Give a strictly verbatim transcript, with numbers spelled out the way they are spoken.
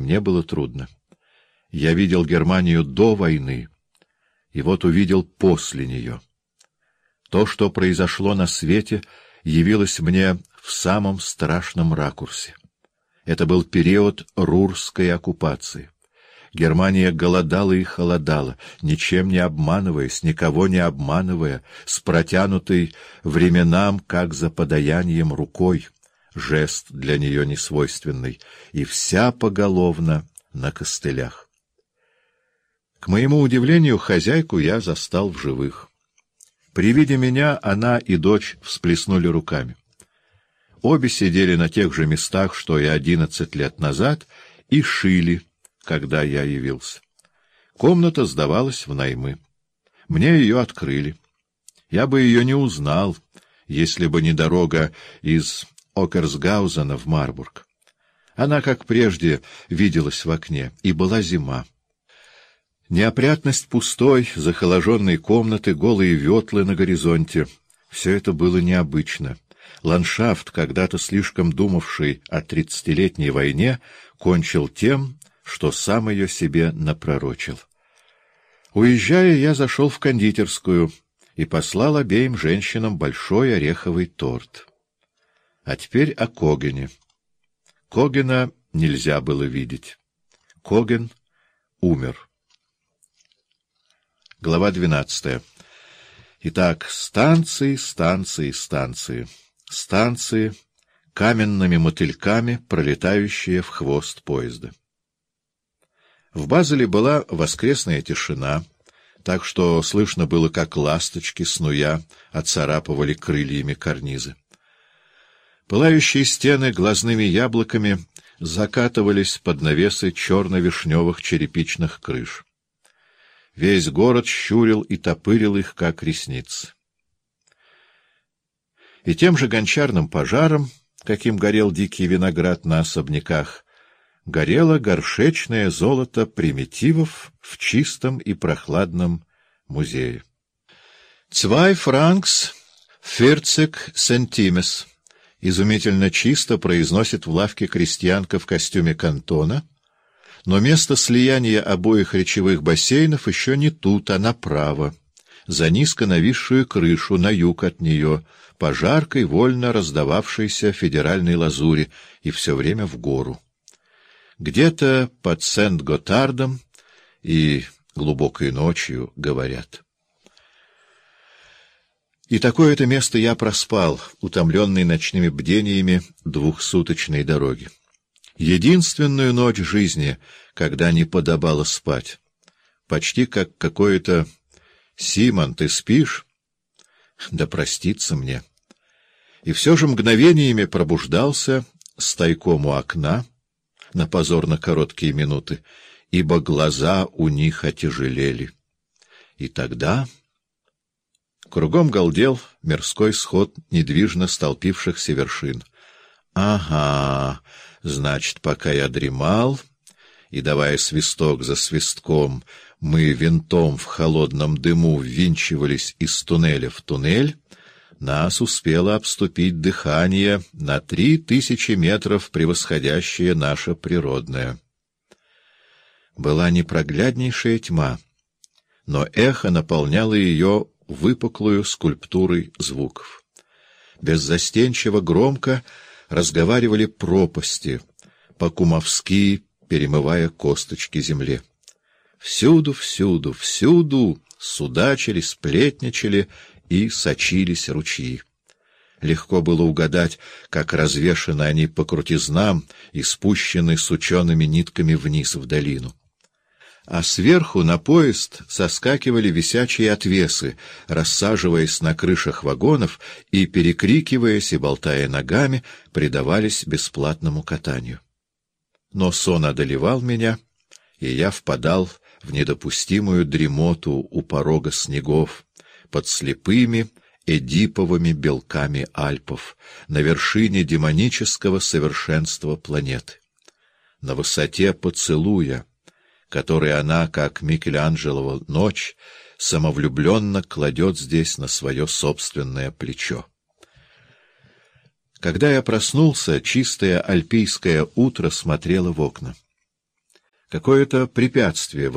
мне было трудно. Я видел Германию до войны, и вот увидел после нее. То, что произошло на свете, явилось мне в самом страшном ракурсе. Это был период рурской оккупации. Германия голодала и холодала, ничем не обманываясь, никого не обманывая, с протянутой временам, как за подаянием, рукой, жест для нее несвойственный, и вся поголовно на костылях. К моему удивлению, хозяйку я застал в живых. При виде меня она и дочь всплеснули руками. Обе сидели на тех же местах, что и одиннадцать лет назад, и шили, когда я явился. Комната сдавалась внаймы. Мне ее открыли. Я бы ее не узнал, если бы не дорога из Окерсгаузена в Марбург. Она, как прежде, виделась в окне, и была зима. Неопрятность пустой, захоложенной комнаты, голые ветлы на горизонте — все это было необычно. Ландшафт, когда-то слишком думавший о тридцатилетней войне, кончил тем, что сам ее себе напророчил. Уезжая, я зашел в кондитерскую и послал обеим женщинам большой ореховый торт. А теперь о Когене. Когена нельзя было видеть. Коген умер. Глава двенадцатая. Итак, станции, станции, станции. Станции, каменными мотыльками, пролетающие в хвост поезда. В Базеле была воскресная тишина, так что слышно было, как ласточки, снуя, оцарапывали крыльями карнизы. Пылающие стены глазными яблоками закатывались под навесы черно-вишневых черепичных крыш. Весь город щурил и топырил их, как ресницы. И тем же гончарным пожаром, каким горел дикий виноград на особняках, горело горшечное золото примитивов в чистом и прохладном музее. «Цвай франкс ферцик сентимес», — изумительно чисто произносит в лавке крестьянка в костюме кантона, но место слияния обоих речевых бассейнов еще не тут, а направо, за низко нависшую крышу, на юг от нее, по жаркой, вольно раздававшейся федеральной лазури, и все время в гору. Где-то под Сент-Готардом и глубокой ночью говорят. И такое-то место я проспал, утомленный ночными бдениями двухсуточной дороги. Единственную ночь жизни, когда не подобало спать. Почти как какое-то «Симон, ты спишь?» Да простится мне. И все же мгновениями пробуждался с тайком у окна на позорно короткие минуты, ибо глаза у них отяжелели. И тогда... Кругом галдел мирской сход недвижно столпившихся вершин. Ага, значит, пока я дремал, и, давая свисток за свистком, мы винтом в холодном дыму ввинчивались из туннеля в туннель, нас успело обступить дыхание на три тысячи метров, превосходящее наше природное. Была непрогляднейшая тьма, но эхо наполняло ее выпуклую скульптурой звуков. Беззастенчиво громко разговаривали пропасти, по-кумовски перемывая косточки земле. Всюду, всюду, всюду судачили, сплетничали и сочились ручьи. Легко было угадать, как развешаны они по крутизнам и спущены сучеными нитками вниз в долину. А сверху на поезд соскакивали висячие отвесы, рассаживаясь на крышах вагонов и, перекрикиваясь и болтая ногами, предавались бесплатному катанию. Но сон одолевал меня, и я впадал в недопустимую дремоту у порога снегов, под слепыми эдиповыми белками Альпов, на вершине демонического совершенства планеты. На высоте поцелуя, который она, как Микеланджелова ночь, самовлюбленно кладет здесь на свое собственное плечо. Когда я проснулся, чистое альпийское утро смотрело в окна. какое-то препятствие